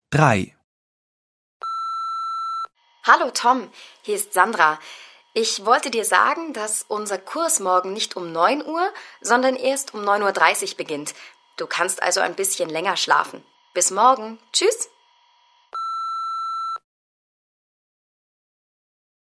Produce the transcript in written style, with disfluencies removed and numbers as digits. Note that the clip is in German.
3. Hallo Tom, hier ist Sandra. Ich wollte dir sagen, dass unser Kurs morgen nicht um 9 Uhr, sondern erst um 9:30 Uhr beginnt. Du kannst also ein bisschen länger schlafen. Bis morgen. Tschüss.